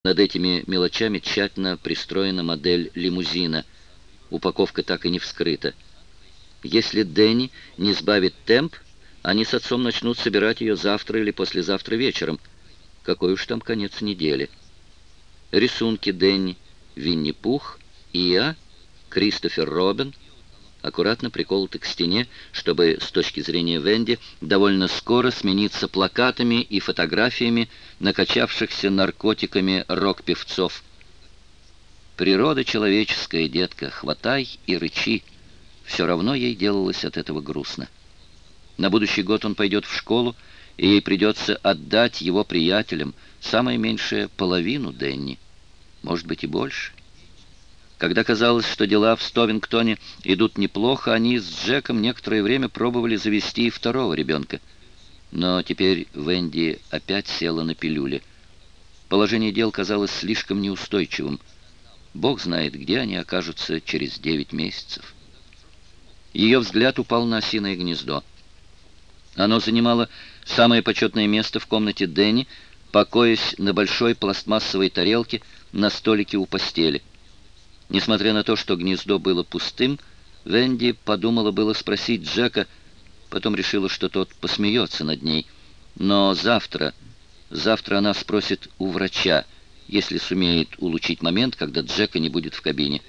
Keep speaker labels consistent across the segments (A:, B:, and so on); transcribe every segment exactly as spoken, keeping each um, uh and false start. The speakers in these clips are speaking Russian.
A: Над этими мелочами тщательно пристроена модель лимузина. Упаковка так и не вскрыта. Если Дэнни не сбавит темп, они с отцом начнут собирать ее завтра или послезавтра вечером. Какой уж там конец недели. Рисунки Дэнни, Винни-Пух, Иа, Кристофер Робин аккуратно приколоты к стене, чтобы, с точки зрения Венди, довольно скоро смениться плакатами и фотографиями накачавшихся наркотиками рок-певцов. Природа человеческая, детка, хватай и рычи. Все равно ей делалось от этого грустно. На будущий год он пойдет в школу, и ей придется отдать его приятелям, самое меньшее, половину Дэнни, может быть и больше. Когда казалось, что дела в Стовингтоне идут неплохо, они с Джеком некоторое время пробовали завести и второго ребенка. Но теперь Венди опять села на пилюли. Положение дел казалось слишком неустойчивым. Бог знает, где они окажутся через девять месяцев. Ее взгляд упал на осиное гнездо. Оно занимало самое почетное место в комнате Дэнни, покоясь на большой пластмассовой тарелке на столике у постели. Несмотря на то, что гнездо было пустым, Венди подумала было спросить Джека, потом решила, что тот посмеется над ней. Но завтра, завтра она спросит у врача, если сумеет улучшить момент, когда Джека не будет в кабине.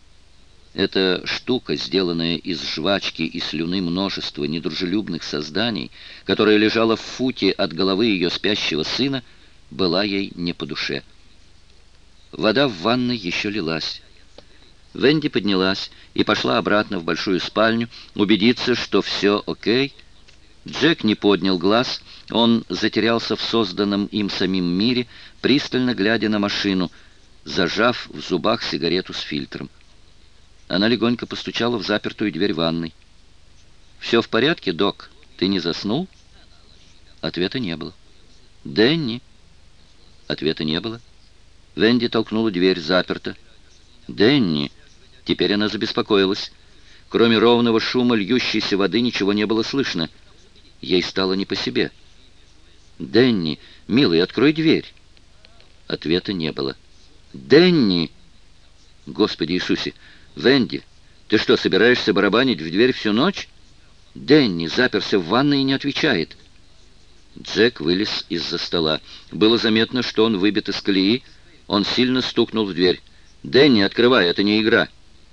A: Эта штука, сделанная из жвачки и слюны множества недружелюбных созданий, которая лежала в футе от головы ее спящего сына, была ей не по душе. Вода в ванной еще лилась. Венди поднялась и пошла обратно в большую спальню, убедиться, что все окей. Джек не поднял глаз, он затерялся в созданном им самим мире, пристально глядя на машину, зажав в зубах сигарету с фильтром. Она легонько постучала в запертую дверь ванной. «Все в порядке, док? Ты не заснул?» Ответа не было. «Дэнни?» Ответа не было. Венди толкнула дверь, заперта. «Дэнни?» Теперь она забеспокоилась. Кроме ровного шума льющейся воды ничего не было слышно. Ей стало не по себе. «Дэнни, милый, открой дверь!» Ответа не было. «Дэнни!» Господи Иисусе! «Венди, ты что, собираешься барабанить в дверь всю ночь?» Дэнни заперся в ванной и не отвечает. Джек вылез из-за стола. Было заметно, что он выбит из колеи. Он сильно стукнул в дверь. «Дэнни, открывай, это не игра!»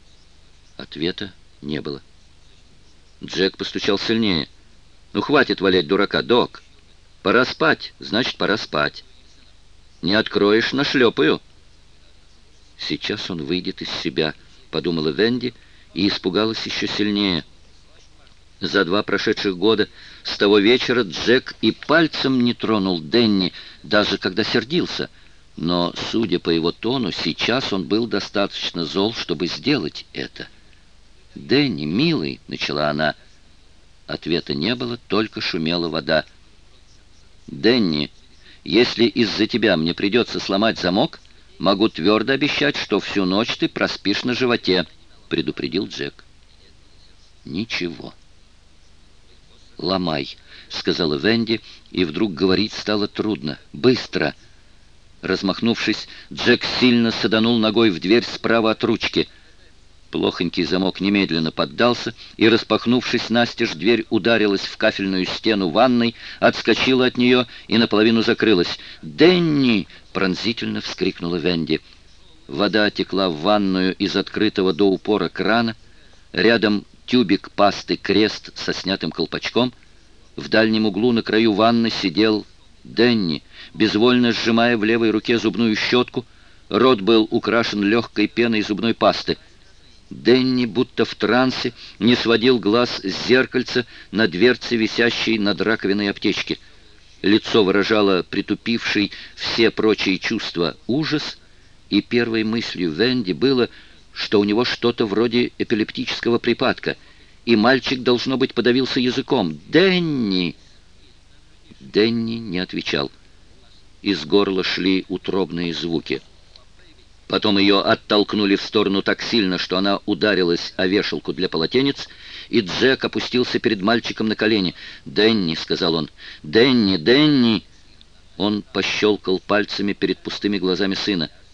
A: Ответа не было. Джек постучал сильнее. «Ну, хватит валять дурака, док! Пора спать, значит, пора спать. Не откроешь — нашлепаю!» «Сейчас он выйдет из себя», — подумала Венди и испугалась еще сильнее. За два прошедших года с того вечера Джек и пальцем не тронул Дэнни, даже когда сердился. Но, судя по его тону, сейчас он был достаточно зол, чтобы сделать это. «Дэнни, милый», — начала она. Ответа не было, только шумела вода. «Дэнни, если из-за тебя мне придется сломать замок, могу твердо обещать, что всю ночь ты проспишь на животе», — предупредил Джек. Ничего. «Ломай», — сказала Венди, и вдруг говорить стало трудно. «Быстро!» Размахнувшись, Джек сильно саданул ногой в дверь справа от ручки. Плохонький замок немедленно поддался, и, распахнувшись настежь, дверь ударилась в кафельную стену ванной, отскочила от нее и наполовину закрылась. «Дэнни!» — пронзительно вскрикнула Венди. Вода текла в ванную из открытого до упора крана. Рядом тюбик пасты «Крест» со снятым колпачком. В дальнем углу на краю ванны сидел Дэнни, безвольно сжимая в левой руке зубную щетку. Рот был украшен легкой пеной зубной пасты. Дэнни, будто в трансе, не сводил глаз с зеркальца на дверце, висящей над раковиной аптечки. Лицо выражало притупивший все прочие чувства ужас, и первой мыслью Венди было, что у него что-то вроде эпилептического припадка, и мальчик, должно быть, подавился языком. «Дэнни!» Дэнни не отвечал. Из горла шли утробные звуки. Потом ее оттолкнули в сторону так сильно, что она ударилась о вешалку для полотенец, и Джек опустился перед мальчиком на колени. «Дэнни», — сказал он, — «Дэнни, Дэнни!» Он пощелкал пальцами перед пустыми глазами сына.